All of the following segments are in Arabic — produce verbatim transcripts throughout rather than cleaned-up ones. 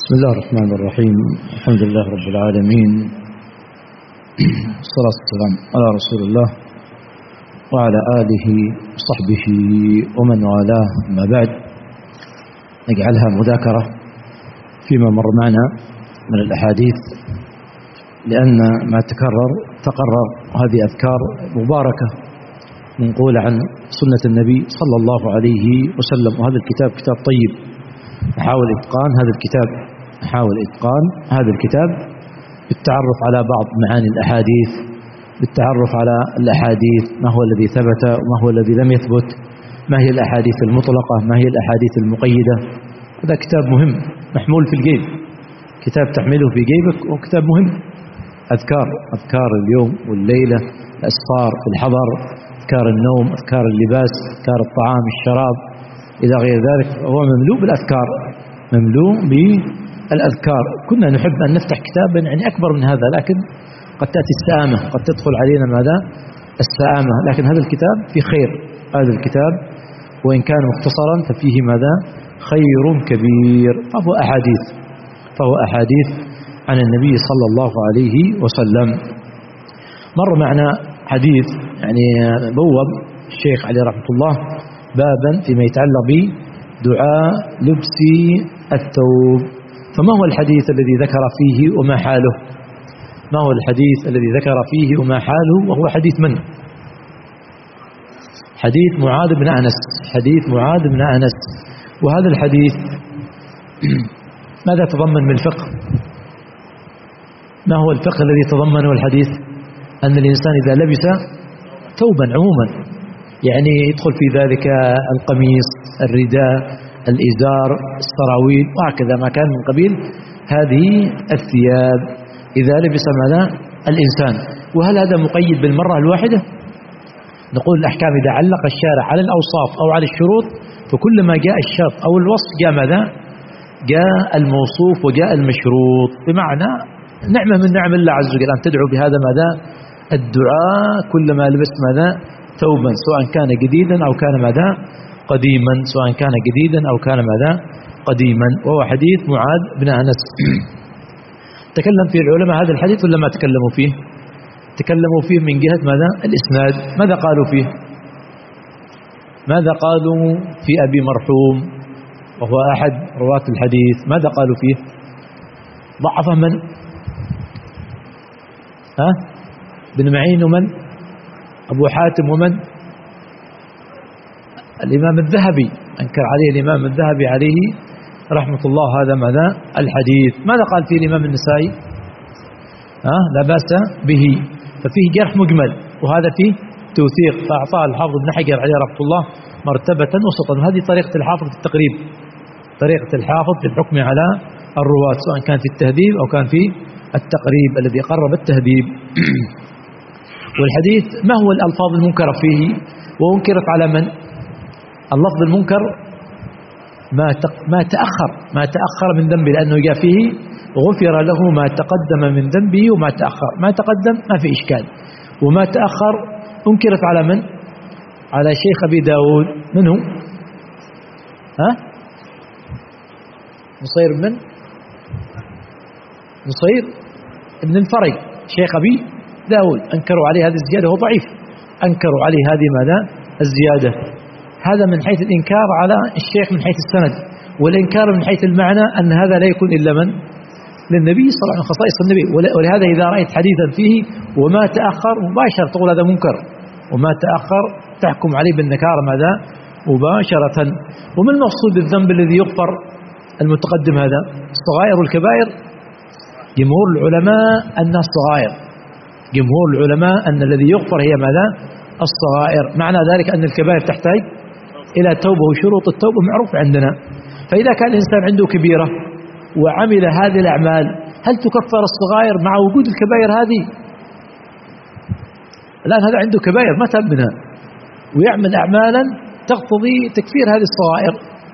بسم الله الرحمن الرحيم. الحمد لله رب العالمين، والصلاة والسلام على رسول الله وعلى آله وصحبه ومن والاه. أما بعد، نجعلها مذاكرة فيما مر معنا من الأحاديث، لأن ما تكرر تقرر. هذه أذكار مباركة منقولة عن سنة النبي صلى الله عليه وسلم، وهذا الكتاب كتاب طيب. نحاول إتقان هذا الكتاب نحاول إتقان هذا الكتاب بالتعرف على بعض معاني الأحاديث، بالتعرف على الأحاديث، ما هو الذي ثبت وما هو الذي لم يثبت، ما هي الأحاديث المطلقة، ما هي الأحاديث المقيدة. هذا كتاب مهم محمول في الجيب، كتاب تحمله في جيبك، وكتاب مهم. أذكار أذكار اليوم والليلة، الأسفار في الحضر، أذكار النوم، أذكار اللباس، أذكار الطعام الشراب إلى غير ذلك. هو مملوء بالأذكار، مملوء بالأذكار. كنا نحب أن نفتح كتابا يعني أكبر من هذا، لكن قد تأتي السآمة، قد تدخل علينا ماذا؟ السآمة. لكن هذا الكتاب في خير، هذا الكتاب وإن كان مختصرا ففيه ماذا؟ خير كبير. فهو أحاديث فهو أحاديث عن النبي صلى الله عليه وسلم. مر معنا حديث يعني بوب الشيخ عليه رحمة الله بابا فيما يتعلق بدعاء لبس الثوب. فما هو الحديث الذي ذكر فيه وما حاله؟ ما هو الحديث الذي ذكر فيه وما حاله؟ وهو حديث من؟ حديث معاذ بن أنس حديث معاذ بن أنس. وهذا الحديث ماذا تضمن من الفقه؟ ما هو الفقه الذي تضمنه الحديث؟ أن الإنسان إذا لبس ثوبا عموما، يعني يدخل في ذلك القميص، الرداء، الإزار، السراويل، وهكذا ما كان من قبيل هذه الثياب إذا لبس ماذا؟ الإنسان. وهل هذا مقيد بالمرة الواحدة؟ نقول الأحكام إذا علق الشارع على الأوصاف أو على الشروط، فكل ما جاء الشرط أو الوصف جاء ماذا؟ جاء الموصوف وجاء المشروط. بمعنى نعمة من نعم الله عز وجل أن تدعو بهذا ماذا؟ الدعاء كلما لبست ماذا؟ ثوبا، سواء كان جديدا أو كان ماذا؟ قديما، سواء كان جديدا أو كان ماذا؟ قديما. وهو حديث معاذ بن أنس. تكلم فيه العلماء هذا الحديث ولا ما تكلموا فيه؟ تكلموا فيه من جهة ماذا؟ الإسناد. ماذا قالوا فيه؟ ماذا قالوا في أبي مرحوم وهو أحد رواة الحديث؟ ماذا قالوا فيه؟ ضعف من؟ ها؟ بن معين ومن؟ أبو حاتم ومن؟ الإمام الذهبي، أنكر عليه الإمام الذهبي عليه رحمة الله هذا ماذا؟ الحديث. ماذا قال فيه الإمام النسائي؟ ها؟ لا بأس به. ففيه جرح مجمل وهذا فيه توثيق، فأعطاه الحافظ ابن حجر عليه رحمة الله مرتبة وسطا. هذه طريقة الحافظ في التقريب، طريقة الحافظ في الحكم على الرواة، سواء كان في التهذيب أو كان في التقريب الذي قرب التهذيب. والحديث ما هو الألفاظ المنكرة فيه وأنكرت على من؟ اللفظ المنكر ما ما تأخر ما تأخر من ذنبه، لأنه جاء فيه غفر له ما تقدم من ذنبه وما تأخر. ما تقدم ما في إشكال، وما تأخر أنكرت على من؟ على شيخ أبي داود. من هو؟ ها؟ نصير من؟ نصير ابن الفرج شيخ أبي داود. أنكروا عليه هذه الزيادة، هو ضعيف، أنكروا عليه هذه ماذا؟ الزيادة. هذا من حيث الإنكار على الشيخ من حيث السند، والإنكار من حيث المعنى أن هذا لا يكون إلا من؟ للنبي صلى الله عليه وسلم، خصائص النبي. ولهذا إذا رأيت حديثا فيه وما تأخر مباشرة تقول هذا منكر، وما تأخر تحكم عليه بالنكارة ماذا؟ مباشرة. وما المقصود بالذنب الذي يغفر المتقدم؟ هذا الصغائر والكبائر. جمهور العلماء أنها الصغائر، جمهور العلماء أن الذي يغفر هي ماذا؟ الصغائر. معنى ذلك أن الكبائر تحتاج إلى توبة، وشروط التوبة معروف عندنا. فإذا كان الإنسان عنده كبيرة وعمل هذه الأعمال، هل تكفر الصغائر مع وجود الكبائر هذه؟ الآن هذا عنده كبائر ما تاب منها ويعمل أعمالا تقتضي تكفير هذه الصغائر.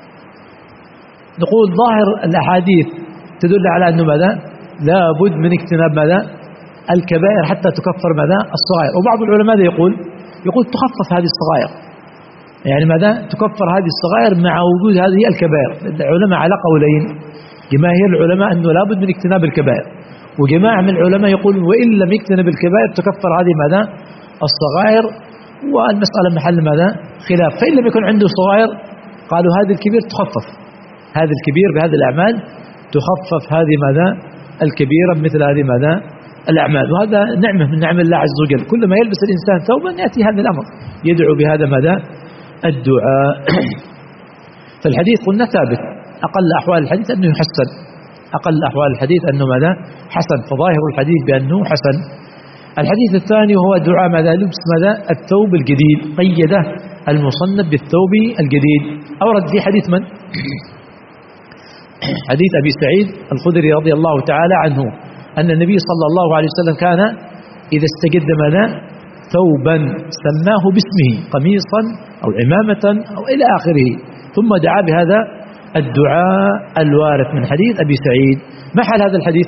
نقول ظاهر الأحاديث تدل على أنه ماذا؟ لا بد من اجتناب ماذا؟ الكبائر حتى تكفر ماذا؟ الصغائر. وبعض العلماء يقول يقول تخفف هذه الصغائر، يعني ماذا؟ تكفر هذه الصغائر مع وجود هذه الكبائر. العلماء على قولين، جماهير العلماء أنه لابد من اجتناب الكبائر، وجماعة من العلماء يقول وإن لم يجتنب الكبائر تكفر هذه ماذا؟ الصغائر، والمسألة محل ماذا؟ خلاف. فإن لم يكن عنده صغائر قالوا هذه الكبير تخفف، هذه الكبير بهذه الأعمال تخفف هذه ماذا؟ الكبيرة مثل هذه ماذا؟ الأعمال. وهذا نعمة من نعم الله عز وجل، كلما يلبس الإنسان ثوبا يأتي هذا الأمر يدعو بهذا ماذا؟ الدعاء. فالحديث قلنا ثابت، أقل أحوال الحديث أنه يحسن، أقل أحوال الحديث أنه ماذا؟ حسن، فظاهر الحديث بأنه حسن. الحديث الثاني هو دعاء ماذا؟ لبس ماذا؟ الثوب الجديد، قيده المصنف بالثوب الجديد. أورد في حديث من؟ حديث أبي سعيد الخدري رضي الله تعالى عنه أن النبي صلى الله عليه وسلم كان إذا استجد ماذا؟ ثوبا سماه باسمه، قميصا أو عمامة أو إلى آخره، ثم دعا بهذا الدعاء الوارث من حديث أبي سعيد. ما حال هذا الحديث؟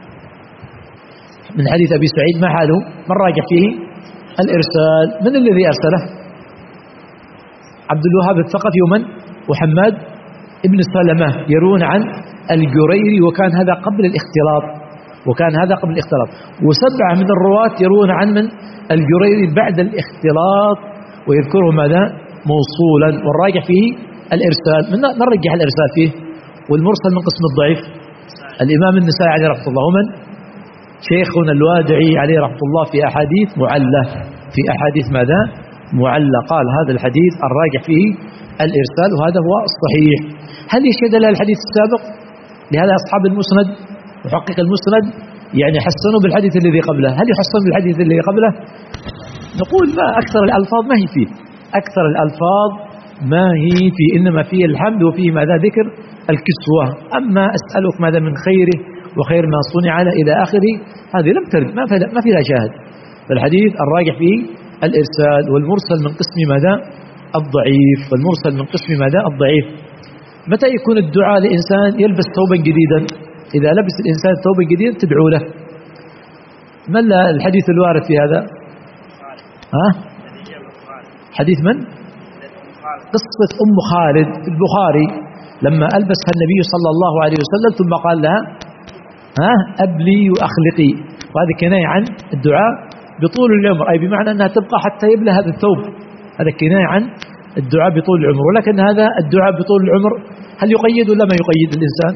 من حديث أبي سعيد ما حاله؟ من راجع فيه؟ الإرسال. من الذي أرسله؟ عبد الوهاب الثقفي ومن؟ وحماد ابن سلمة يروون عن الجريري، وكان هذا قبل الاختلاط، وكان هذا قبل الاختلاط. وسبعة من الرواة يروون عن من؟ الجريري بعد الاختلاط، ويذكره ماذا؟ موصولا، والراجع فيه الإرسال. من نرجح الإرسال فيه؟ والمرسل من قسم الضعيف الإمام النسائي عليه رحمة الله، ومن؟ شيخنا الوادعي عليه رحمة الله في أحاديث معلة، في أحاديث ماذا؟ معلة. قال هذا الحديث الراجح فيه الإرسال، وهذا هو الصحيح. هل يشهد له الحديث السابق؟ لهذا أصحاب المسند محقق المسند يعني حسنوا بالحديث الذي قبله. هل يحسن بالحديث الذي قبله؟ نقول ما أكثر الألفاظ ما هي فيه، أكثر الألفاظ ما هي فيه، إنما فيه الحمد وفيه ماذا؟ ذكر الكسوة. أما أسألك ماذا من خيره وخير ما صنع على إلى آخره، هذه لم ترد، ما فيها ما فيها شاهد. فالحديث الراجح فيه الإرسال، والمرسل من قسم ماذا؟ الضعيف، والمرسل من قسم ماذا؟ الضعيف. متى يكون الدعاء لإنسان يلبس ثوبا جديدا؟ إذا لبس الإنسان ثوبا جديدا تدعو له. ما الحديث الوارد في هذا؟ ها؟ حديث من؟ قصة أم خالد في البخاري لما ألبسها النبي صلى الله عليه وسلم ثم قال لها ها أبلي وأخلقي، وهذا كناية عن الدعاء بطول العمر، أي بمعنى أنها تبقى حتى يبلى هذا الثوب، هذا كناية عن الدعاء بطول العمر. ولكن هذا الدعاء بطول العمر هل يقيد ولا ما يقيد الإنسان؟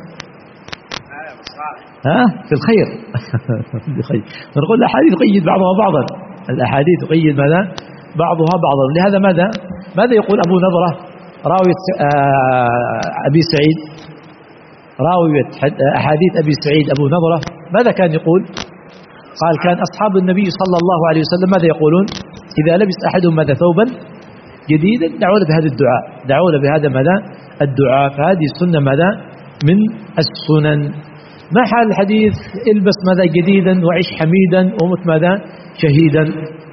ها؟ في الخير. نقول الأحاديث تقيد بعضها بعضا، الأحاديث تقيد ماذا؟ بعضها بعضا. لهذا ماذا؟ ماذا يقول أبو نضرة راوي أبي سعيد، راوية أحاديث أبي سعيد أبو نضرة، ماذا كان يقول؟ قال كان أصحاب النبي صلى الله عليه وسلم ماذا يقولون؟ إذا لبس أحدهم ماذا؟ ثوبا جديدا دعوا له بهذا الدعاء، دعوا له بهذا ماذا؟ الدعاء. فهذه السنة ماذا؟ من السنن. ما حال الحديث البس ماذا؟ جديدا وعيش حميدا ومت ماذا؟ شهيدا.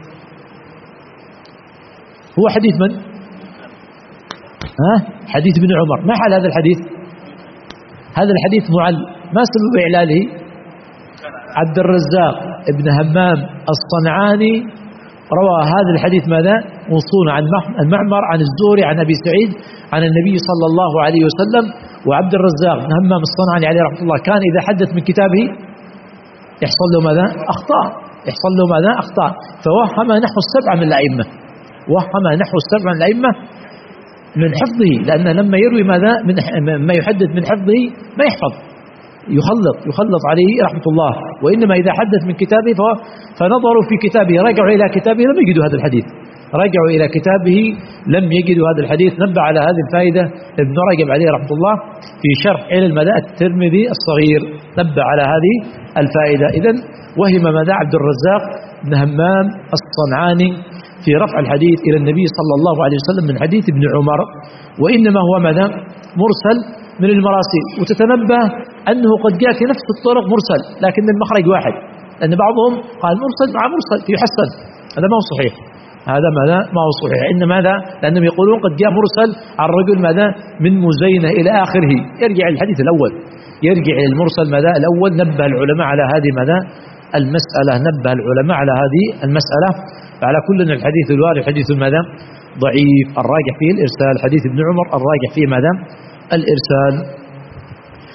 هو حديث من؟ ها؟ حديث ابن عمر. ما حال هذا الحديث؟ هذا الحديث معل. ما سبب إعلاله؟ عبد الرزاق ابن همام الصنعاني روى هذا الحديث ماذا؟ موصولا عن المعمر عن الزهري عن أبي سعيد عن النبي صلى الله عليه وسلم. وعبد الرزاق بن همام الصنعاني عليه رحمة الله كان إذا حدث من كتابه يحصل له ماذا؟ أخطاء، يحصل له ماذا؟ أخطاء. فوهم نحو السبعة من الأئمة، وهم نحو السبعة من الأئمة من حفظه، لأن لما يروي ماذا؟ من ما يحدث من حفظه ما يحفظ، يخلط يخلط عليه رحمة الله. وإنما إذا حدث من كتابه فنظروا في كتابه، رجعوا إلى كتابه لم يجدوا هذا الحديث، رجعوا إلى كتابه لم يجدوا هذا الحديث. نبه على هذه الفائدة ابن رجب عليه رحمة الله في شرح علل مدى الترمذي الصغير، نبه على هذه الفائدة. إذن وهم مدى عبد الرزاق بن همام الصنعاني في رفع الحديث إلى النبي صلى الله عليه وسلم من حديث ابن عمر، وإنما هو مدى مرسل من المراسيل. وتتنبه أنه قد جاء في نفس الطرق مرسل لكن المخرج واحد، لأن بعضهم قال مرسل مع مرسل يحسن، هذا ما هو صحيح، هذا ماذا؟ ما هو صحيح. إنما ماذا؟ لأنهم يقولون قد جاء مرسل عن رجل ماذا؟ من مزينة إلى آخره، يرجع الحديث الأول، يرجع المرسل ماذا؟ الأول. نبه العلماء على هذه ماذا؟ المسألة، نبه العلماء على هذه المسألة. فعلى كل الحديث الوارد حديث ماذا؟ ضعيف، الراجح فيه الإرسال. حديث ابن عمر الراجح فيه ماذا؟ الإرسال.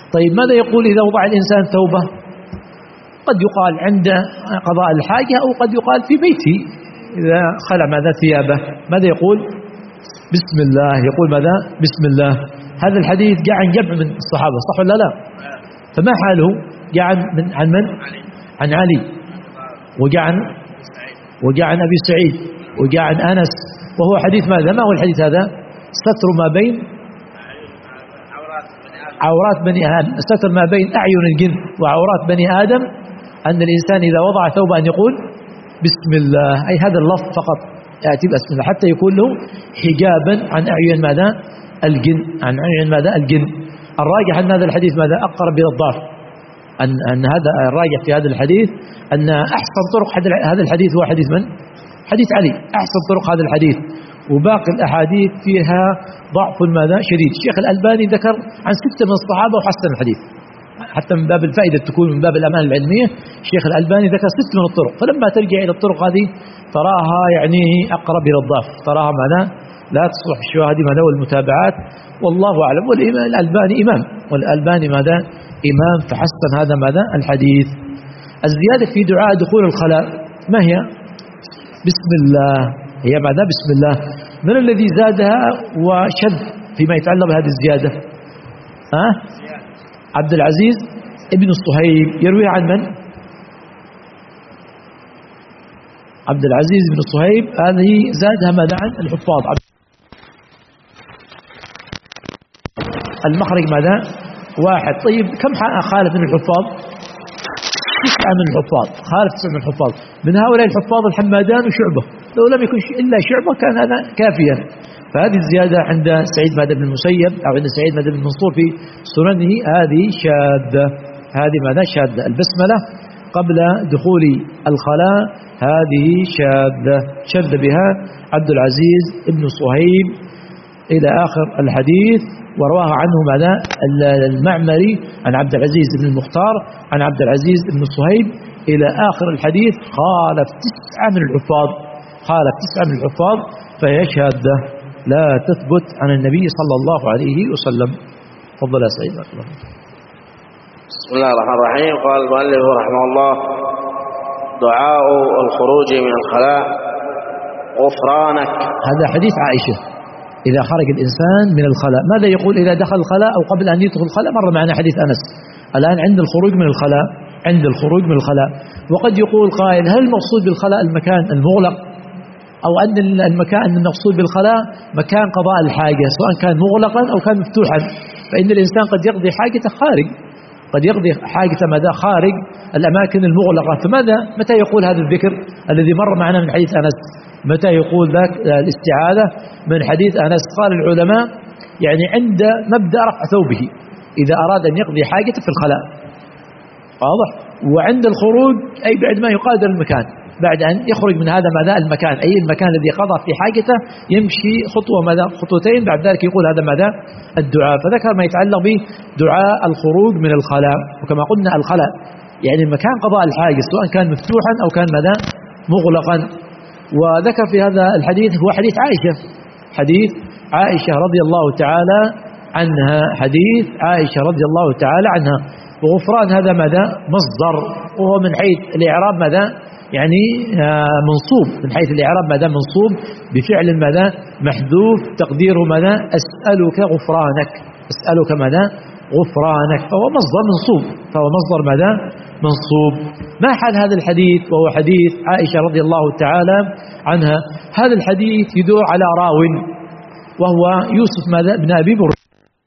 طيب ماذا يقول إذا وضع الإنسان ثوبه؟ قد يقال عند قضاء الحاجة أو قد يقال في بيته إذا خلع ماذا ثيابه. ماذا يقول؟ بسم الله. يقول ماذا؟ بسم الله. هذا الحديث جاء عن جمع من الصحابة، صح ولا لا؟ فما حاله؟ جاء عن من عن من؟ عن علي، وجاء عن وجاء عن أبي سعيد، وجاء عن أنس، وهو حديث ماذا؟ ما هو الحديث هذا؟ ستر ما بين عورات بني آدم، ستر ما بين أعين الجن وعورات بني آدم، أن الإنسان إذا وضع ثوبا أن يقول بسم الله، أي هذا اللفظ فقط يأتي بسم الله حتى يكون له حجابا عن أعين ماذا؟ الجن، عن أعين ماذا؟ الجن. الراجح أن هذا الحديث ماذا؟ أقرب إلى الضعف، أن أن هذا الراجح في هذا الحديث أن أحسن طرق هذا الحديث هو حديث من؟ حديث علي، أحسن طرق هذا الحديث، وباقي الأحاديث فيها ضعف ماذا؟ شديد. الشيخ الألباني ذكر عن ستة من الصحابة وحسن الحديث، حتى من باب الفائدة تكون من باب الأمانة العلمية. الشيخ الألباني ذكر ست من الطرق، فلما ترجع إلى الطرق هذه تراها يعني أقرب إلى الضعف، تراها ماذا؟ لا تصلح الشواهد ماذا؟ والمتابعات، والله أعلم. والإمام الألباني إمام، والألباني ماذا؟ إمام، فحسن هذا ماذا؟ الحديث. الزيادة في دعاء دخول الخلاء ما هي؟ بسم الله، هي ماذا؟ بسم الله. من الذي زادها وشذ فيما يتعلق بهذه الزيادة؟ ها؟ عبد العزيز ابن الصهيب. يروي عن من؟ عبد العزيز بن الصهيب. هذه زادها ماذا؟ عن الحفاظ. المخرج ماذا؟ واحد. طيب كم خالف من الحفاظ؟ تسعة من الحفاظ، خالف تسعة من الحفاظ. من هؤلاء الحفاظ الحمادان وشعبة، لو لم يكن إلا شعبة كان هذا كافيا. فهذه الزيادة عند سعيد ماذا بن المسيب أو عند سعيد ماذا بن منصور في سننه هذه شاذة، هذه ماذا؟ شاذة. البسملة قبل دخول الخلاء هذه شاذة، شذ بها عبد العزيز بن صهيب إلى آخر الحديث. ورواه عنه ماذا؟ المعمري عن عبد العزيز بن المختار عن عبد العزيز بن صهيب إلى آخر الحديث. خالف تسعة من الحفاظ، خالف تسعة من الحفاظ، فهي شاذة لا تثبت عن النبي صلى الله عليه وسلم. تفضل يا سعيد. بسم الله الرحمن الرحيم. قال المؤلف رحمه الله: دعاء الخروج من الخلاء غفرانك. هذا حديث عائشة إذا خرج الإنسان من الخلاء ماذا يقول إذا دخل الخلاء أو قبل أن يدخل الخلاء؟ مر معنا حديث أنس. الآن عند الخروج من الخلاء، عند الخروج من الخلاء. وقد يقول قائل: هل المقصود بالخلاء المكان المغلق، أو أن المكان المقصود بالخلاء مكان قضاء الحاجة سواء كان مغلقا أو كان مفتوحا؟ فإن الإنسان قد يقضي حاجته خارج، قد يقضي حاجته ماذا؟ خارج الأماكن المغلقة. فماذا متى يقول هذا الذكر الذي مر معنا من حديث أنس؟ متى يقول ذاك الاستعاذة من حديث أنس؟ قال العلماء يعني عند مبدأ رفع ثوبه، إذا أراد أن يقضي حاجته في الخلاء، واضح؟ وعند الخروج أي بعد ما يقادر المكان، بعد أن يخرج من هذا ماذا؟ المكان، أي المكان الذي قضى في حاجته، يمشي خطوة ماذا؟ خطوتين، بعد ذلك يقول هذا ماذا؟ الدعاء. فذكر ما يتعلق به دعاء الخروج من الخلاء. وكما قلنا الخلاء يعني مكان قضاء الحاجة سواء كان مفتوحا أو كان ماذا؟ مغلقا. وذكر في هذا الحديث هو حديث عائشة، حديث عائشة رضي الله تعالى عنها، حديث عائشة رضي الله تعالى عنها. وغفران هذا ماذا؟ مصدر، وهو من حيث الإعراب ماذا؟ يعني منصوب، من حيث الإعراب ماذا؟ منصوب بفعل ماذا؟ محذوف، تقديره ماذا؟ أسألك غفرانك، أسألك ماذا؟ غفرانك، فهو مصدر منصوب، فهو مصدر ماذا؟ منصوب. ما حال هذا الحديث؟ وهو حديث عائشة رضي الله تعالى عنها. هذا الحديث يدور على راو وهو يوسف ماذا؟ ابن أبي بردة،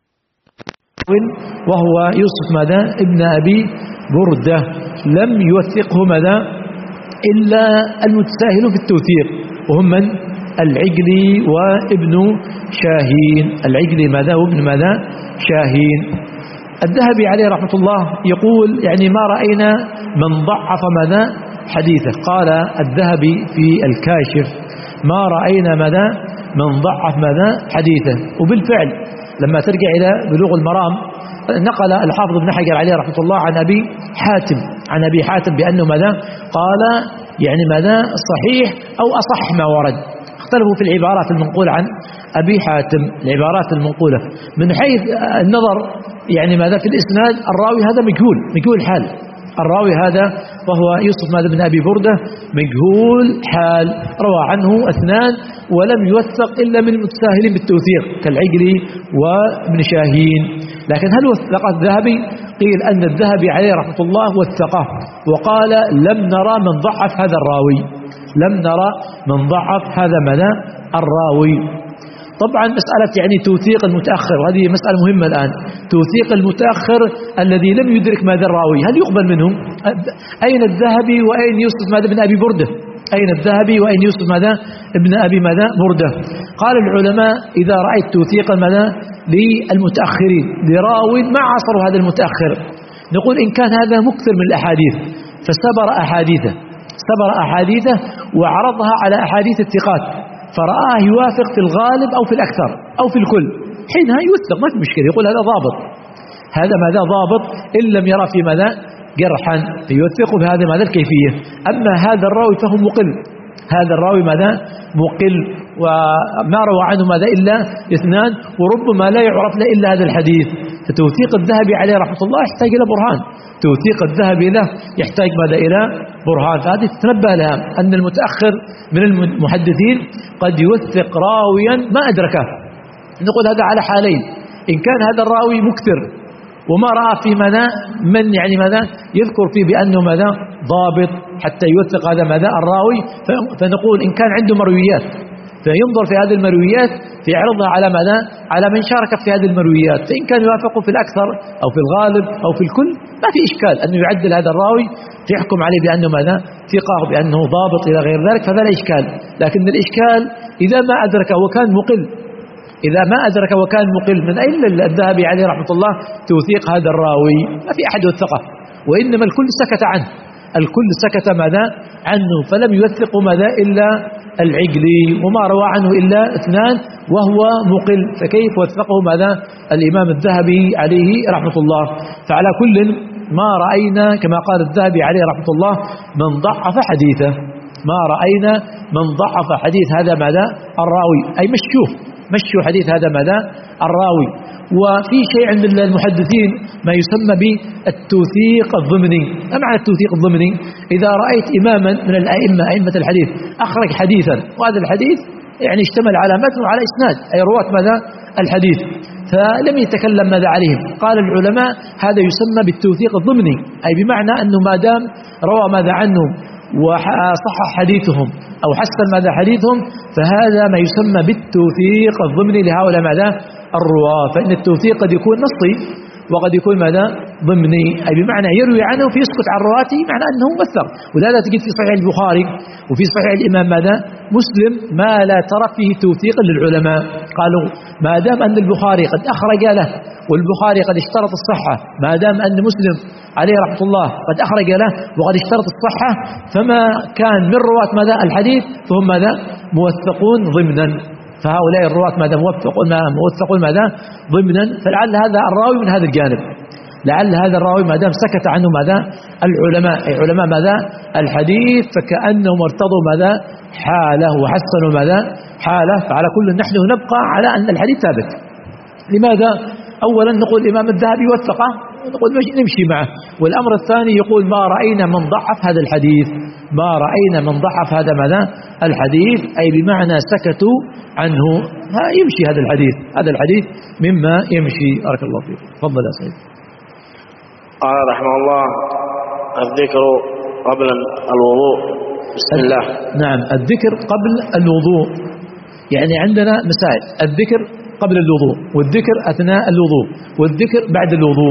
وهو يوسف ماذا؟ ابن أبي بردة، لم يوثقه ماذا؟ إلا المتساهل في التوثيق، وهم من؟ العجلي وابن شاهين، العجلي ماذا؟ وابن ماذا؟ شاهين. الذهبي عليه رحمة الله يقول يعني ما رأينا من ضعف ماذا؟ حديثه. قال الذهبي في الكاشف: ما رأينا ماذا؟ من ضعف ماذا؟ حديثه. وبالفعل لما ترجع إلى بلوغ المرام نقل الحافظ ابن حجر عليه رحمة الله عن أبي حاتم، عن أبي حاتم بأنه ماذا؟ قال يعني ماذا؟ صحيح أو أصح ما ورد. اختلفوا في العبارات المنقولة عن أبي حاتم، العبارات المنقولة. من حيث النظر يعني ماذا في الإسناد، الراوي هذا مجهول مجهول حال، الراوي هذا وهو يوسف ماذا بن أبي بردة مجهول حال، روى عنه اثنان ولم يوثق إلا من المتساهلين بالتوثيق كالعجلي وابن شاهين. لكن هل وثق الذهبي؟ قيل أن الذهبي عليه رحمة الله وثقه وقال لم نرى من ضعف هذا الراوي، لم نرى من ضعف هذا ماذا الراوي. طبعا مسألة يعني توثيق المتأخر، وهذه مسألة مهمة الآن، توثيق المتأخر الذي لم يدرك ماذا الراوي هل يقبل منهم؟ أين الذهبي وأين يوسف ماذا بن أبي بردة؟ أين الذهبي وأين يوسف ماذا ابن أبي ماذا بردة؟ قال العلماء إذا رأيت توثيق ماذا للمتأخرين لراوي ما عاصروا هذا المتأخر، نقول إن كان هذا مكثر من الأحاديث فسبر أحاديثه سبر أحاديثه وعرضها على أحاديث الثقات فرآه يوافق في الغالب أو في الأكثر أو في الكل، حينها يوثق ما في مشكلة، يقول هذا ضابط، هذا ماذا ضابط إن لم يرى في ماذا جرحا فيوثقه بهذا ماذا الكيفية. أما هذا الراوي فهو مقل، هذا الراوي ماذا مقل وما روى عنه ماذا إلا اثنان وربما لا يعرف له إلا هذا الحديث، فتوثيق الذهبي عليه رحمة الله يحتاج إلى برهان، توثيق الذهبي له يحتاج ماذا إلى برهان. فهذه تتنبه لها أن المتأخر من المحدثين قد يوثق راويا ما أدركه، نقول هذا على حالين، إن كان هذا الراوي مكثر وما رأى في ماذا من يعني ماذا يذكر فيه بأنه ماذا ضابط حتى يوثق هذا ماذا الراوي، فنقول إن كان عنده مرويات فينظر في هذه المرويات في عرضها على ماذا على من شارك في هذه المرويات، فإن كان يوافقه في الأكثر أو في الغالب أو في الكل ما في إشكال أنه يعدل هذا الراوي فيحكم عليه بأنه ماذا ثقة بأنه ضابط إلى غير ذلك، فهذا لا إشكال. لكن الإشكال إذا ما أدرك وكان مقل، إذا ما أدرك وكان مقل من أين الذهبي عليه رحمة الله توثيق هذا الراوي؟ ما في أحد وثقه، وإنما الكل سكت عنه، الكل سكت ماذا عنه، فلم يوثق ماذا إلا العجلي وما روى عنه إلا اثنان وهو مقل، فكيف وثقه ماذا الإمام الذهبي عليه رحمة الله؟ فعلى كل ما رأينا كما قال الذهبي عليه رحمة الله من ضعف حديثه، ما رأينا من ضعف حديث هذا ماذا الراوي، أي مشوه مشوا حديث هذا ماذا الراوي. وفي شيء عند المحدثين ما يسمى بالتوثيق الضمني. ما معنى التوثيق الضمني؟ إذا رأيت إماما من الأئمة أئمة الحديث أخرج حديثا وهذا الحديث يعني اشتمل على متن وعلى إسناد أي رواة ماذا الحديث فلم يتكلم ماذا عليهم، قال العلماء هذا يسمى بالتوثيق الضمني، أي بمعنى أنه ما دام روى ماذا عنهم وصحح حديثهم أو حسن ماذا حديثهم فهذا ما يسمى بالتوثيق الضمني لهؤلاء ماذا الرواة. فإن التوثيق قد يكون نصي وقد يكون ماذا ضمني، أي بمعنى يروي عنه فيسكت عن رواته معنى أنه موثق. ولهذا تجد في صحيح البخاري وفي صحيح الإمام ماذا مسلم ما لا ترى فيه توثيق للعلماء، قالوا ما دام أن البخاري قد أخرج له والبخاري قد اشترط الصحة، ما دام أن مسلم عليه رحمة الله قد أخرج له وقد اشترط الصحة فما كان من رواة ماذا الحديث فهم ماذا موثقون ضمنا، فهؤلاء الرواة ماذا موثقون موثقون ماذا ضمنا. فلعل هذا الراوي من هذا الجانب، لعل هذا الراوي ما دام سكت عنه ماذا العلماء أي علماء ماذا الحديث فكأنهم ارتضوا ماذا حاله وحسنوا ماذا حاله. فعلى كل نحن نبقى على أن الحديث ثابت. لماذا؟ أولا نقول الإمام الذهبي وثقه نقول نمشي معه، والأمر الثاني يقول ما رأينا من ضعف هذا الحديث، ما رأينا من ضعف هذا ماذا الحديث أي بمعنى سكتوا عنه، يمشي هذا الحديث، هذا الحديث مما يمشي. بارك الله فيك. تفضل يا سيدي. قال رحمه الله الذكر قبل الوضوء. بسم الله. نعم الذكر قبل الوضوء، يعني عندنا مسائل، الذكر قبل الوضوء والذكر أثناء الوضوء والذكر بعد الوضوء.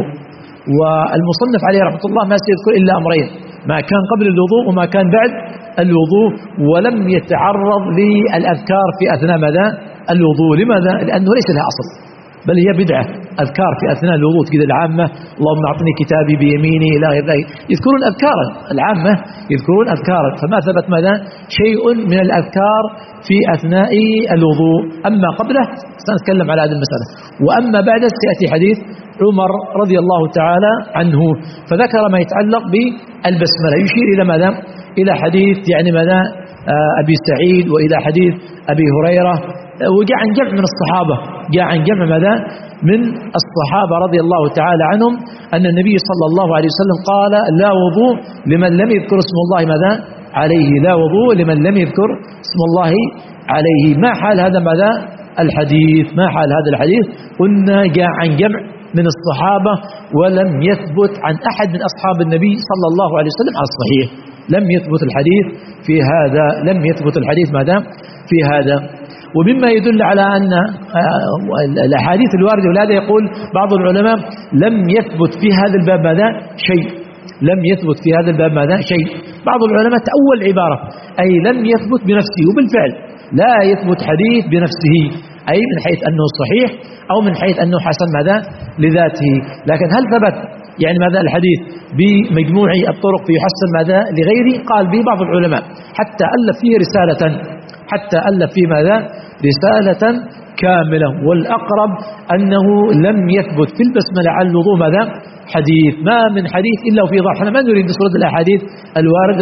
والمصنف عليه رحمة الله ما سيذكر إلا أمرين، ما كان قبل الوضوء وما كان بعد الوضوء، ولم يتعرض للأذكار في أثناء ماذا الوضوء. لماذا؟ لأنه ليس لها أصل بل هي بدعة، أذكار في أثناء الوضوء كذا العامة اللهم أعطني كتابي بيميني إلى غير ذلك، يذكرون أذكارا العامة يذكرون أذكارا، فما ثبت ماذا شيء من الأذكار في أثناء الوضوء. أما قبله سنتكلم على هذه المسألة، وأما بعد سيأتي حديث عمر رضي الله تعالى عنه فذكر ما يتعلق بالبسملة، يشير إلى ماذا إلى حديث يعني ماذا أبي سعيد وإلى حديث أبي هريرة وجاء عن جمع من الصحابة، جاء عن جمع ماذا؟ من الصحابة رضي الله تعالى عنهم أن النبي صلى الله عليه وسلم قال لا وضوء لمن لم يذكر اسم الله ماذا؟ عليه، لا وضوء لمن لم يذكر اسم الله عليه. ما حال هذا ماذا؟ الحديث، ما حال هذا الحديث؟ قلنا جاء عن جمع من الصحابة ولم يثبت عن أحد من أصحاب النبي صلى الله عليه وسلم على الصحيح، لم يثبت الحديث في هذا، لم يثبت الحديث ماذا؟ في هذا. ومما يدل على أن الأحاديث الواردة، ولهذا يقول بعض العلماء لم يثبت في هذا الباب ماذا؟ شيء، لم يثبت في هذا الباب ماذا؟ شيء. بعض العلماء تأول عبارة أي لم يثبت بنفسه، وبالفعل لا يثبت حديث بنفسه، أي من حيث أنه صحيح أو من حيث أنه حسن ماذا؟ لذاته. لكن هل ثبت يعني ماذا الحديث بمجموع الطرق فيحسن ماذا لغيره؟ قال به بعض العلماء، حتى ألف فيه رسالة، حتى ألف فيه ماذا؟ رسالة كاملة. والأقرب أنه لم يثبت في البسملة على الوضوء ماذا؟ حديث، ما من حديث إلا وفيه ضعف. احنا ما نريد نسرد الأحاديث الواردة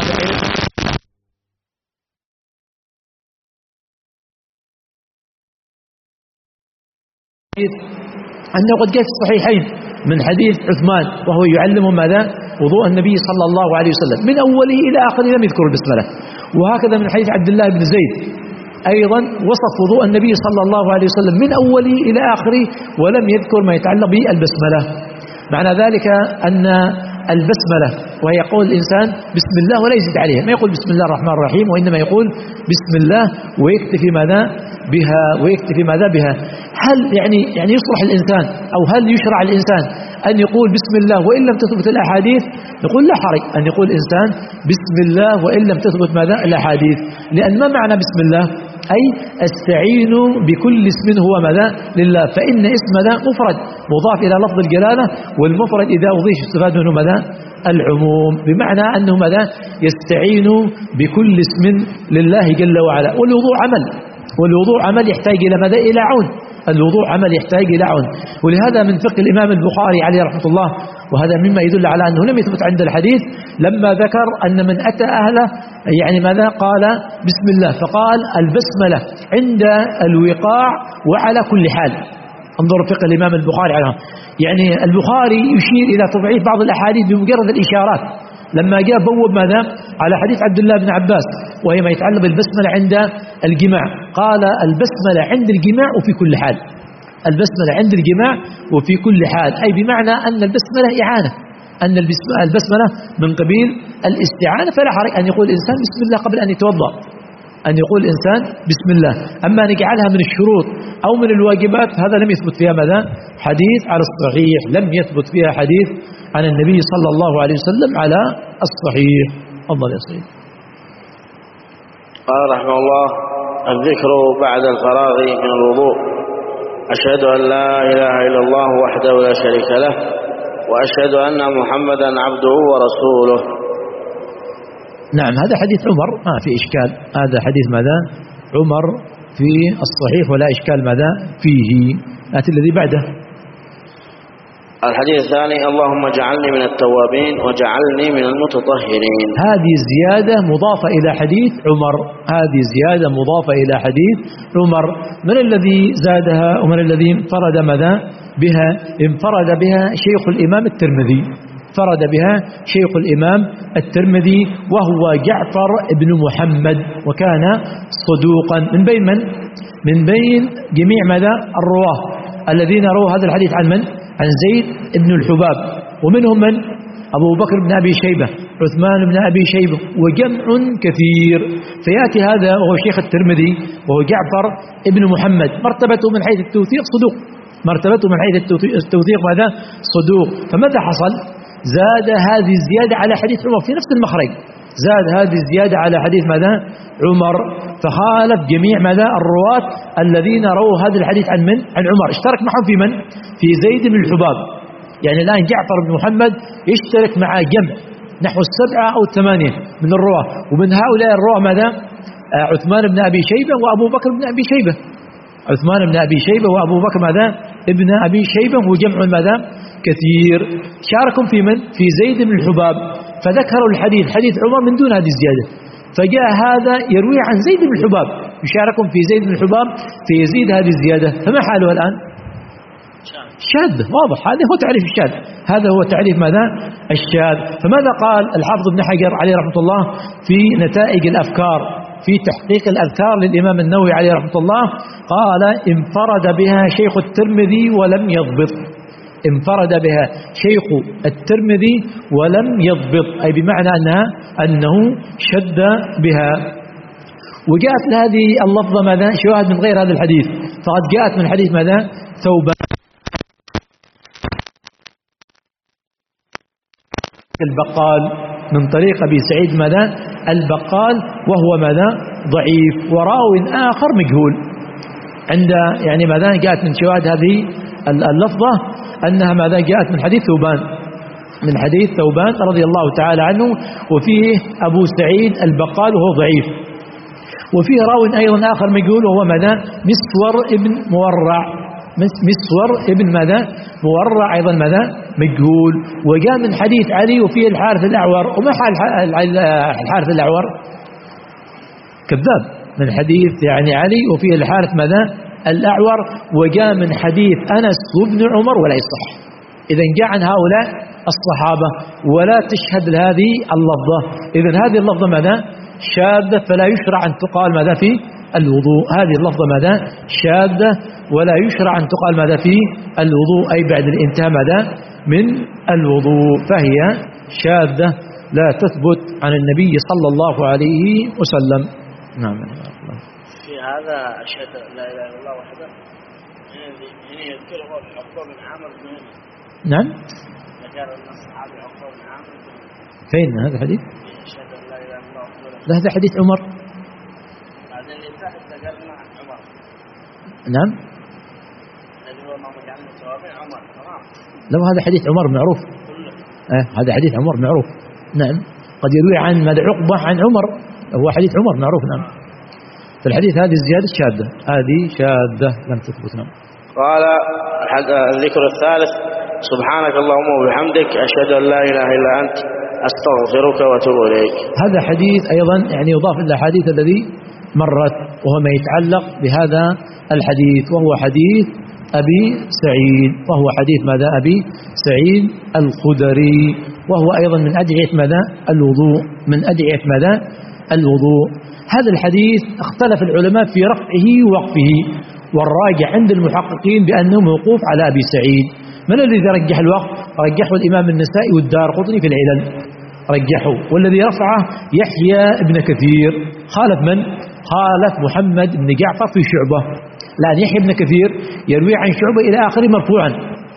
أنه قد جاء في الصحيحين من حديث عثمان وهو يعلم ماذا؟ وضوء النبي صلى الله عليه وسلم من أوله إلى آخره لم يذكر البسملة. وهكذا من حديث عبد الله بن زيد أيضا وصف وضوء النبي صلى الله عليه وسلم من أوله إلى آخره ولم يذكر ما يتعلق بالبسملة. معنى ذلك أن البسملة وهي قول الإنسان بسم الله ولا يزيد عليها، ما يقول بسم الله الرحمن الرحيم، وإنما يقول بسم الله ويكتفي ماذا؟ بها، ويكتفي ماذا؟ بها. هل يعني يعني يصلح الإنسان أو هل يشرع الإنسان أن يقول بسم الله وإن لم تثبت الأحاديث؟ يقول لا حرج أن يقول إنسان بسم الله وإن لم تثبت ماذا؟ الأحاديث. لأن ما معنى بسم الله؟ أي استعين بكل اسم هو ماذا؟ لله، فإن اسم ماذا؟ مفرد مضاف إلى لفظ الجلالة، والمفرد إذا أضيف استفاد منه ماذا؟ العموم، بمعنى أنه ماذا؟ يستعين بكل اسم لله جل وعلا. والوضوء عمل، والوضوء عمل يحتاج إلى ماذا؟ إلى عون. الوضوء عمل يحتاج إلى عون. ولهذا من فقه الإمام البخاري عليه رحمة الله، وهذا مما يدل على أنه لم يثبت عند الحديث، لما ذكر أن من أتى أهله يعني ماذا؟ قال بسم الله، فقال البسملة عند الوقاع وعلى كل حال. انظر فقه الإمام البخاري عليها. يعني البخاري يشير إلى تضعيف بعض الأحاديث بمجرد الإشارات. لما جاء بوب ماذا؟ على حديث عبد الله بن عباس وهي ما يتعلق بالبسملة عند الجماع، قال البسملة عند الجماع وفي كل حال. البسملة عند الجماع وفي كل حال، أي بمعنى أن البسملة إعانة، أن البسملة من قبيل الاستعانة، فلا حرج أن يقول الإنسان بسم الله قبل أن يتوضأ، أن يقول الإنسان بسم الله. أما نجعلها من الشروط أو من الواجبات هذا لم يثبت فيها ماذا؟ حديث على الصحيح، لم يثبت فيها حديث عن النبي صلى الله عليه وسلم على الصحيح. أفضل يا سيدي. قال رحمه الله: الذكر بعد الفراغ من الوضوء. أشهد أن لا إله إلا الله وحده لا شريك له، وأشهد أن محمدا عبده ورسوله. نعم، هذا حديث عمر ما في إشكال، هذا حديث ماذا؟ عمر في الصحيح ولا إشكال ماذا فيه. آتي الذي بعده. الحديث الثاني: اللهم اجعلني من التوابين وجعلني من المتطهرين. هذه زيادة مضافة إلى حديث عمر، هذه زيادة مضافة إلى حديث عمر. من الذي زادها ومن الذي انفرد ماذا بها؟ انفرد بها شيخ الإمام الترمذي، انفرد بها شيخ الإمام الترمذي وهو جعفر بن محمد، وكان صدوقا من بين من؟ من بين جميع ماذا؟ الرواه الذين رووا هذا الحديث عن من؟ عن زيد بن الحباب، ومنهم من؟ أبو بكر بن أبي شيبة، عثمان بن أبي شيبة، وجمع كثير. فيأتي هذا وهو شيخ الترمذي وهو جعفر بن محمد، مرتبته من حيث التوثيق صدوق، مرتبته من حيث التوثيق ماذا؟ صدوق. فماذا حصل؟ زاد هذه الزيادة على حديث عمر في نفس المخرج، زاد هذه الزيادة على حديث ماذا؟ عمر، فخالف جميع ماذا؟ الرواة الذين رووا هذا الحديث عن من؟ عن عمر. اشترك معهم في من؟ في زيد بن الحباب. يعني الآن جعفر بن محمد يشترك مع جمع نحو السبعة أو الثمانية من الرواة، ومن هؤلاء الرواة ماذا؟ عثمان بن أبي شيبة وأبو بكر بن أبي شيبة، عثمان بن أبي شيبة وأبو بكر ماذا؟ ابن أبي شيبة، وجمع ماذا؟ كثير. شاركوا في من؟ في زيد بن الحباب، فذكروا الحديث حديث عمر من دون هذه الزيادة، فجاء هذا يروي عن زيد بن الحباب يشارك في زيد بن حباب في يزيد هذه الزيادة، فما حاله الآن؟ شاذ. واضح، هذا هو تعريف الشاذ، هذا هو تعريف ماذا؟ الشاذ. فماذا قال الحافظ ابن حجر عليه رحمة الله في نتائج الأفكار في تحقيق الأذكار للإمام النووي عليه رحمة الله؟ قال: انفرد بها شيخ الترمذي ولم يضبط. انفرد بها شيخ الترمذي ولم يضبط، أي بمعنى أنها أنه شد بها. وجاءت لهذه اللفظة ماذا؟ شواهد من غير هذا الحديث، فقد جاءت من حديث ماذا؟ ثوبان البقال من طريق أبي سعيد ماذا؟ البقال، وهو ماذا؟ ضعيف، وراو آخر مجهول. عند يعني ماذا؟ جاءت من شواهد هذه اللفظة أنها ماذا؟ جاءت من حديث ثوبان، من حديث ثوبان رضي الله تعالى عنه، وفيه أبو سعيد البقال وهو ضعيف. وفيه راو أيضا آخر مجهول وهو ماذا؟ مسور ابن مورع، مسور ابن ماذا؟ مورع أيضا ماذا؟ مجهول. وجاء من حديث علي وفيه الحارث الأعور. وما حال الحارث الأعور؟ كذاب. من حديث يعني علي وفيه الحارث ماذا؟ الأعور. وجاء من حديث أنس وابن عمر ولا يصح. إذا جاء عن هؤلاء الصحابة ولا تشهد لهذه اللفظة. إذا هذه اللفظة ماذا؟ شاذة، فلا يشرع أن تقال ماذا في الوضوء. هذه اللفظة ماذا؟ شاذة، ولا يشرع أن تقال ماذا في الوضوء، أي بعد الانتهاء ماذا؟ من الوضوء، فهي شاذة لا تثبت عن النبي صلى الله عليه وسلم. نعم. في هذا أشهد لا إله إلا الله وحده، هنا يذكره العقبة بن عامر بن هند. نعم. ذكر أن الصحابي العقبة بن عامر بن هند. فين هذا الحديث؟ أشهد أن لا إله إلا الله وحده. لا، هذا حديث عمر. بعدين اللي تحت ذكرنا عمر. نعم. الذي هو ما مجعلنا توابع عمر. تمام. لو هذا حديث عمر معروف. آه هذا حديث عمر معروف. نعم. قد يروي عن ماذا؟ عقبة عن عمر، هو حديث عمر معروف. نعم. في الحديث هذه الزيادة شاذة، هذه شاذة لم تثبت. نعم. قال الذكر الثالث: سبحانك اللهم وبحمدك أشهد أن لا إله إلا أنت أستغفرك وأتوب إليك. هذا حديث أيضا يعني يضاف إلى الحديث الذي مرت، وهو ما يتعلق بهذا الحديث، وهو حديث أبي سعيد، وهو حديث ماذا؟ أبي سعيد الخدري، وهو أيضا من أدعية ماذا؟ الوضوء، من أدعية ماذا؟ الوضوء. هذا الحديث اختلف العلماء في رفعه ووقفه، والراجع عند المحققين بأنه موقوف على أبي سعيد. من الذي رجح الوقف؟ رجحه الإمام النسائي والدارقطني في العلل، رجحه. والذي رفعه يحيى ابن كثير. خالف من؟ خالف محمد بن جعفر في شعبة، لأن يحيى بن كثير يروي عن شعبة إلى آخره مرفوعا،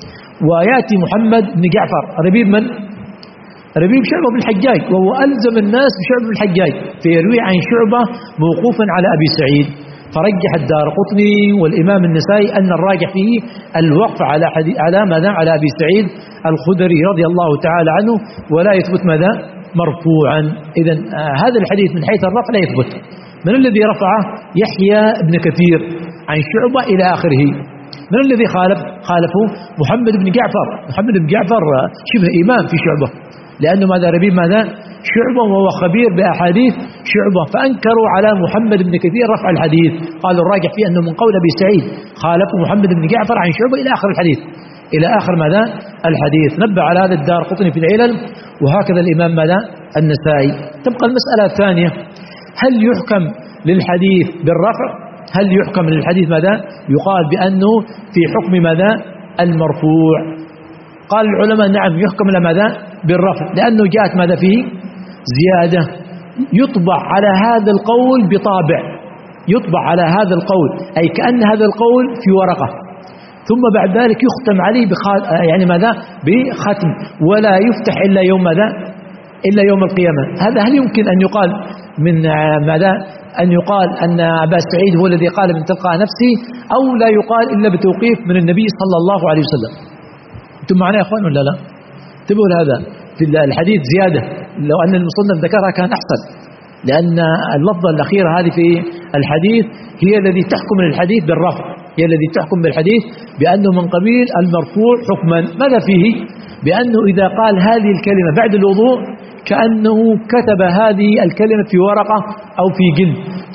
ويأتي محمد بن جعفر ربيب من؟ ربيب شعبة بن الحجاج، وهو ألزم الناس بشعبة بن الحجاج، فيروي عن شعبة موقوفا على أبي سعيد. فرجح الدارقطني والإمام النسائي أن الراجح فيه الوقف على على ماذا؟ على أبي سعيد الخدري رضي الله تعالى عنه، ولا يثبت ماذا؟ مرفوعا. إذا آه هذا الحديث من حيث الرفع لا يثبت. من الذي رفعه؟ يحيى بن كثير عن شعبة إلى آخره. من الذي خالف؟ خالفه محمد بن جعفر. محمد بن جعفر شبه إمام في شعبة، لأنه ماذا؟ ربيب ماذا؟ شعبة، وهو خبير بأحاديث شعبة، فأنكروا على محمد بن كثير رفع الحديث، قالوا الراجح فيه أنه من قول أبي سعيد، خالفوا محمد بن جعفر عن شعبة إلى آخر الحديث، إلى آخر ماذا؟ الحديث. نبه على هذا الدارقطني في العلل، وهكذا الإمام ماذا؟ النسائي. تبقى المسألة الثانية: هل يحكم للحديث بالرفع؟ هل يحكم للحديث ماذا؟ يقال بأنه في حكم ماذا؟ المرفوع. قال العلماء: نعم، يحكم لماذا؟ بالرفع، لأنه جاءت ماذا فيه؟ زيادة، يطبع على هذا القول بطابع، يطبع على هذا القول، أي كأن هذا القول في ورقة، ثم بعد ذلك يختم عليه بخاتم، يعني ماذا؟ بختم، ولا يفتح إلا يوم ماذا؟ إلا يوم القيامة. هذا هل يمكن أن يقال من ماذا؟ أن يقال أن أبا سعيد هو الذي قال من تلقاء نفسه، أو لا يقال إلا بتوقيف من النبي صلى الله عليه وسلم؟ أنتم معنا يا أخوان ولا لا؟ انتبهوا لهذا في الحديث زيادة، لو أن المصنف ذكرها كان أحسن، لأن اللفظة الأخيرة هذه في الحديث هي الذي تحكم الحديث بالرفع، هي الذي تحكم بالحديث بأنه من قبيل المرفوع حكما. ماذا فيه؟ بأنه إذا قال هذه الكلمة بعد الوضوء كأنه كتب هذه الكلمة في ورقة أو في جلد،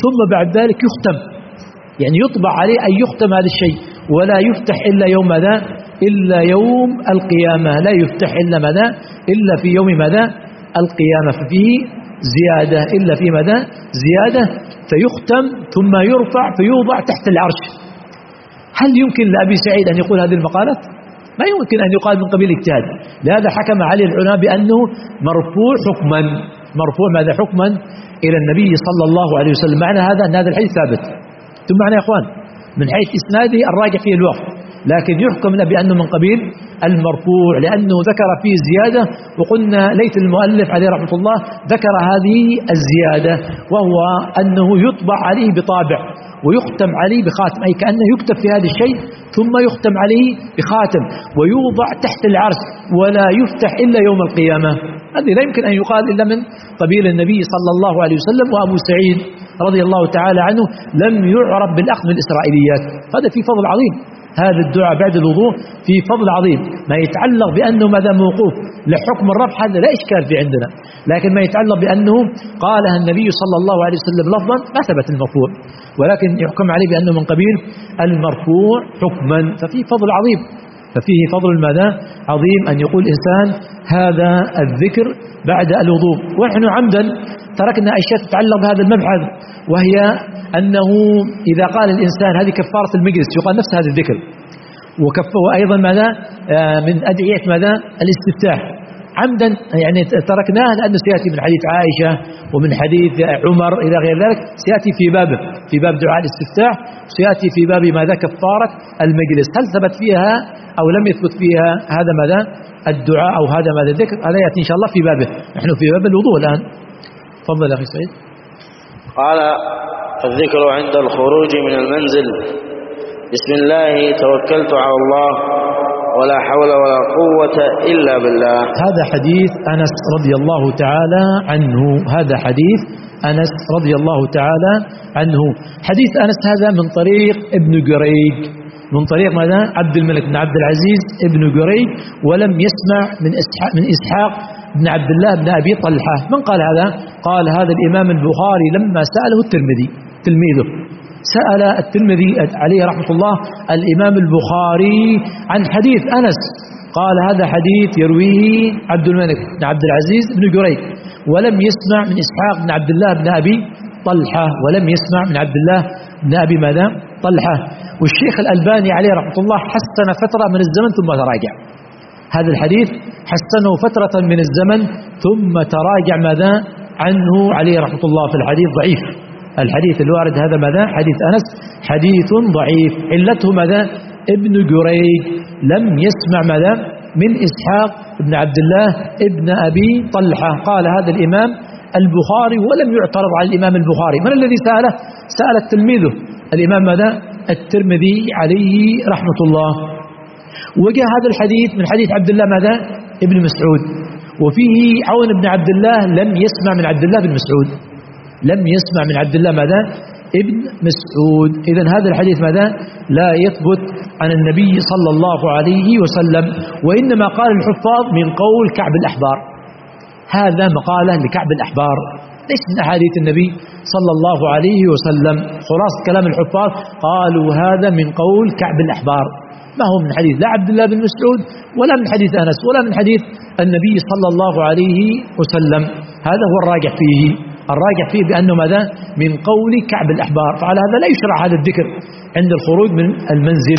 ثم بعد ذلك يختم، يعني يطبع عليه أن يختم هذا الشيء، ولا يفتح إلا يوم ماذا؟ إلا يوم القيامة، لا يفتح إلا ماذا؟ إلا في يوم ماذا؟ القيامة، ففيه زيادة، إلا في ماذا؟ زيادة، فيختم ثم يرفع فيوضع تحت العرش. هل يمكن لأبي سعيد أن يقول هذه المقالة؟ ما يمكن أن يقال من قبيل اجتهاد، لهذا حكم عليه العلماء بأنه مرفوع حكما، مرفوع ماذا؟ حكما إلى النبي صلى الله عليه وسلم. معنى هذا أن هذا الحديث ثابت. ثم معنى يا إخوان من حيث إسناده الراجح فيه الوقت، لكن يحكم له بأنه من قبيل المرفوع، لأنه ذكر فيه زيادة، وقلنا ليت المؤلف عليه رحمة الله ذكر هذه الزيادة، وهو أنه يطبع عليه بطابع ويختم عليه بخاتم، أي كأنه يكتب في هذا الشيء ثم يختم عليه بخاتم ويوضع تحت العرش ولا يفتح إلا يوم القيامة. هذه لا يمكن أن يقال إلا من قبيل النبي صلى الله عليه وسلم. وأبو سعيد رضي الله تعالى عنه لم يعرف بالأخذ من الإسرائيليات، هذا في فضل عظيم، هذا الدعاء بعد الوضوء في فضل عظيم. ما يتعلق بأنه ماذا؟ موقوف لحكم الرفع هذا لا إشكال في عندنا، لكن ما يتعلق بأنه قالها النبي صلى الله عليه وسلم لفظا ما ثبت المرفوع، ولكن يحكم عليه بأنه من قبيل المرفوع حكما، ففيه فضل عظيم، ففيه فضل ماذا؟ عظيم أن يقول إنسان هذا الذكر بعد الوضوء. ونحن عمدا تركنا أشياء تتعلق بهذا المبحث، وهي أنه إذا قال الإنسان هذه كفارة المجلس يقال نفس هذا الذكر، وأيضا ماذا؟ من أدعية ماذا؟ الاستفتاح. عمدا يعني تركناه لأنه سيأتي من حديث عائشة ومن حديث عمر إلى غير ذلك، سيأتي في بابه، في باب دعاء الاستفتاح، سيأتي في باب ماذا؟ كفارة المجلس. هل ثبت فيها أو لم يثبت فيها هذا ماذا؟ الدعاء أو هذا ماذا؟ الذكر، هذا يأتي إن شاء الله في بابه، نحن في باب الوضوء الآن. تفضل يا أخي سعيد. قال الذكر عند الخروج من المنزل: بسم الله توكلت على الله ولا حول ولا قوة إلا بالله. هذا حديث أنس رضي الله تعالى عنه، هذا حديث أنس رضي الله تعالى عنه. حديث أنس هذا من طريق ابن جريج، من طريق ماذا؟ عبد الملك بن عبد العزيز ابن جريج، ولم يسمع من إسحاق, من إسحاق بن عبد الله بن أبي طلحة. من قال هذا؟ قال هذا الإمام البخاري لما سأله الترمذي تلميذه، سأل الترمذي عليه رحمة الله الإمام البخاري عن حديث أنس، قال هذا حديث يرويه عبد الملك بن عبد العزيز بن جريج، ولم يسمع من إسحاق بن عبد الله بن أبي طلحة، ولم يسمع من عبد الله بن أبي ماذا؟ طلحة. والشيخ الألباني عليه رحمة الله حسن فترة من الزمن ثم تراجع، هذا الحديث حسنه فترة من الزمن ثم تراجع ماذا؟ عنه عليه رحمة الله في الحديث ضعيف. الحديث الوارد هذا ماذا؟ حديث أنس حديث ضعيف، علته ماذا؟ ابن جريج لم يسمع ماذا؟ من إسحاق بن عبد الله ابن أبي طلحة. قال هذا الإمام البخاري ولم يعترض على الإمام البخاري. من الذي سأله؟ سأل تلميذه الإمام ماذا؟ الترمذي عليه رحمة الله. وجاء هذا الحديث من حديث عبد الله ماذا؟ ابن مسعود، وفيه عون بن عبد الله لم يسمع من عبد الله بن مسعود، لم يسمع من عبد الله ماذا؟ ابن مسعود. إذن هذا الحديث ماذا؟ لا يثبت عن النبي صلى الله عليه وسلم، وإنما قال الحفاظ من قول كعب الأحبار، هذا مقالة لكعب الأحبار ليس من أحاديث النبي صلى الله عليه وسلم. خلاص كلام الحفاظ قالوا هذا من قول كعب الأحبار، ما هو من حديث لا عبد الله بن مسعود ولا من حديث أنس ولا من حديث النبي صلى الله عليه وسلم. هذا هو الراجح فيه، الراجح فيه بأنه ماذا؟ من قول كعب الأحبار. فعلى هذا لا يشرع هذا الذكر عند الخروج من المنزل.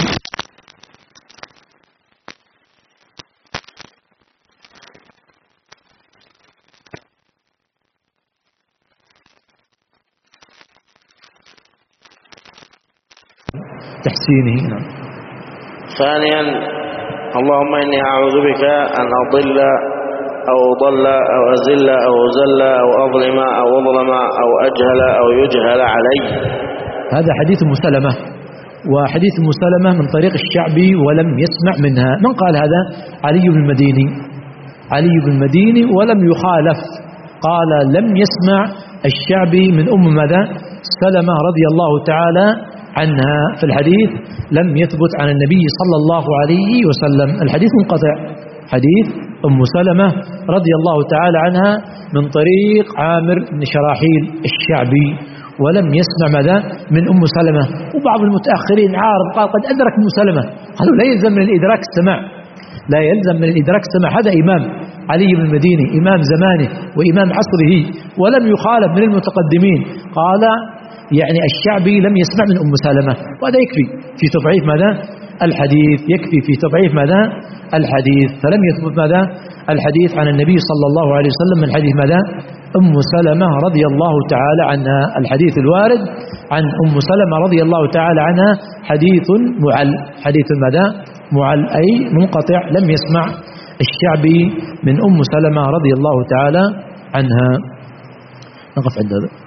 تحسينه. ثانيا: اللهم إني أعوذ بك أن أضل أو ضل أو أزل أو زل أو أظلم أو أظلم أو أجهل أو يجهل علي. هذا حديث مسلمة، وحديث مسلمة من طريق الشعبي ولم يسمع منها. من قال هذا؟ علي بن المديني، علي بن المديني ولم يخالف، قال لم يسمع الشعبي من أم ماذا؟ سلمة رضي الله تعالى عنها. في الحديث لم يثبت عن النبي صلى الله عليه وسلم، الحديث منقطع، حديث أم سلمة رضي الله تعالى عنها من طريق عامر بن شراحيل الشعبي، ولم يسمع ماذا من أم سلمة. وبعض المتأخرين عارض قال قد أدرك أم سلمة، قالوا لا يلزم من الإدراك السماع، لا يلزم من الإدراك السماع. هذا إمام علي بن المديني إمام زمانه وإمام عصره ولم يخالف من المتقدمين، قال يعني الشعبي لم يسمع من أم سلمة، وهذا يكفي في تضعيف ماذا الحديث، يكفي في تضعيف ماذا الحديث. فلم يثبت ماذا الحديث عن النبي صلى الله عليه وسلم من حديث ماذا أم سلمة رضي الله تعالى عنها. الحديث الوارد عن أم سلمة رضي الله تعالى عنها حديث معل، حديث ماذا معل أي منقطع، لم يسمع الشعبي من أم سلمة رضي الله تعالى عنها. نقف عند هذا.